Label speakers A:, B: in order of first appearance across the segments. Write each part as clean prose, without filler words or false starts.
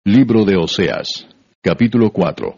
A: Libro de Oseas, capítulo 4.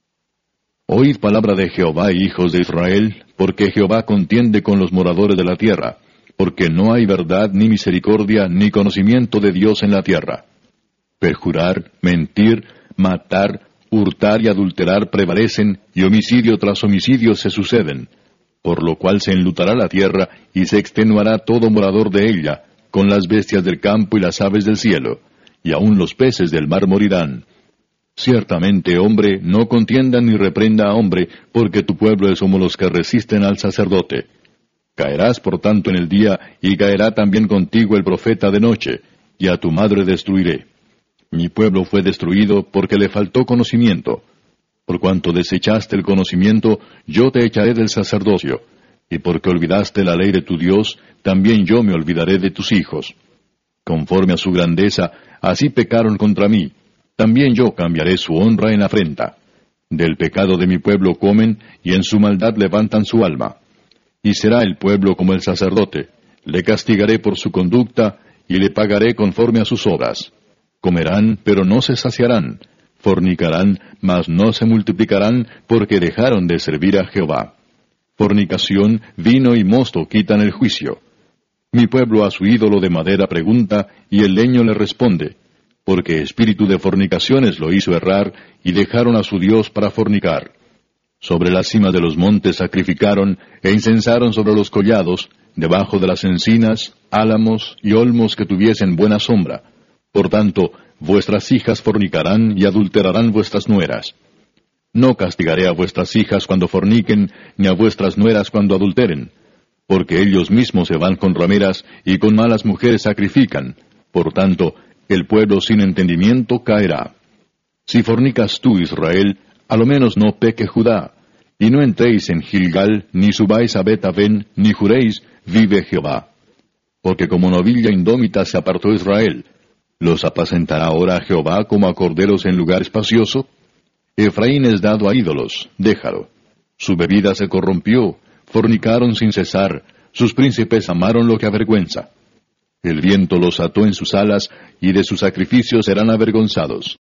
A: Oíd palabra de Jehová, hijos de Israel, porque Jehová contiende con los moradores de la tierra, porque no hay verdad, ni misericordia, ni conocimiento de Dios en la tierra. Perjurar, mentir, matar, hurtar y adulterar prevalecen, y homicidio tras homicidio se suceden, por lo cual se enlutará la tierra, y se extenuará todo morador de ella, con las bestias del campo y las aves del cielo, y aun los peces del mar morirán. Ciertamente, hombre, no contienda ni reprenda a hombre, porque tu pueblo es como los que resisten al sacerdote. Caerás por tanto en el día, y caerá también contigo el profeta de noche, y a tu madre destruiré. Mi pueblo fue destruido porque le faltó conocimiento. Por cuanto desechaste el conocimiento, yo te echaré del sacerdocio, y porque olvidaste la ley de tu Dios, también yo me olvidaré de tus hijos. Conforme a su grandeza, así pecaron contra mí. También yo cambiaré su honra en afrenta. Del pecado de mi pueblo comen, y en su maldad levantan su alma. Y será el pueblo como el sacerdote. Le castigaré por su conducta, y le pagaré conforme a sus obras. Comerán, pero no se saciarán. Fornicarán, mas no se multiplicarán, porque dejaron de servir a Jehová. Fornicación, vino y mosto quitan el juicio. Mi pueblo a su ídolo de madera pregunta, y el leño le responde, porque espíritu de fornicaciones lo hizo errar, y dejaron a su Dios para fornicar. Sobre la cima de los montes sacrificaron, e incensaron sobre los collados, debajo de las encinas, álamos y olmos que tuviesen buena sombra. Por tanto, vuestras hijas fornicarán y adulterarán vuestras nueras. No castigaré a vuestras hijas cuando forniquen, ni a vuestras nueras cuando adulteren, porque ellos mismos se van con rameras y con malas mujeres sacrifican. Por tanto, el pueblo sin entendimiento caerá. Si fornicas tú, Israel, a lo menos no peque Judá, y no entréis en Gilgal, ni subáis a Bet-aven, ni juréis, vive Jehová. Porque como novilla indómita se apartó Israel, ¿los apacentará ahora Jehová como a corderos en lugar espacioso? Efraín es dado a ídolos, déjalo. Su bebida se corrompió, fornicaron sin cesar, sus príncipes amaron lo que avergüenza. El viento los ató en sus alas, y de sus sacrificios serán avergonzados.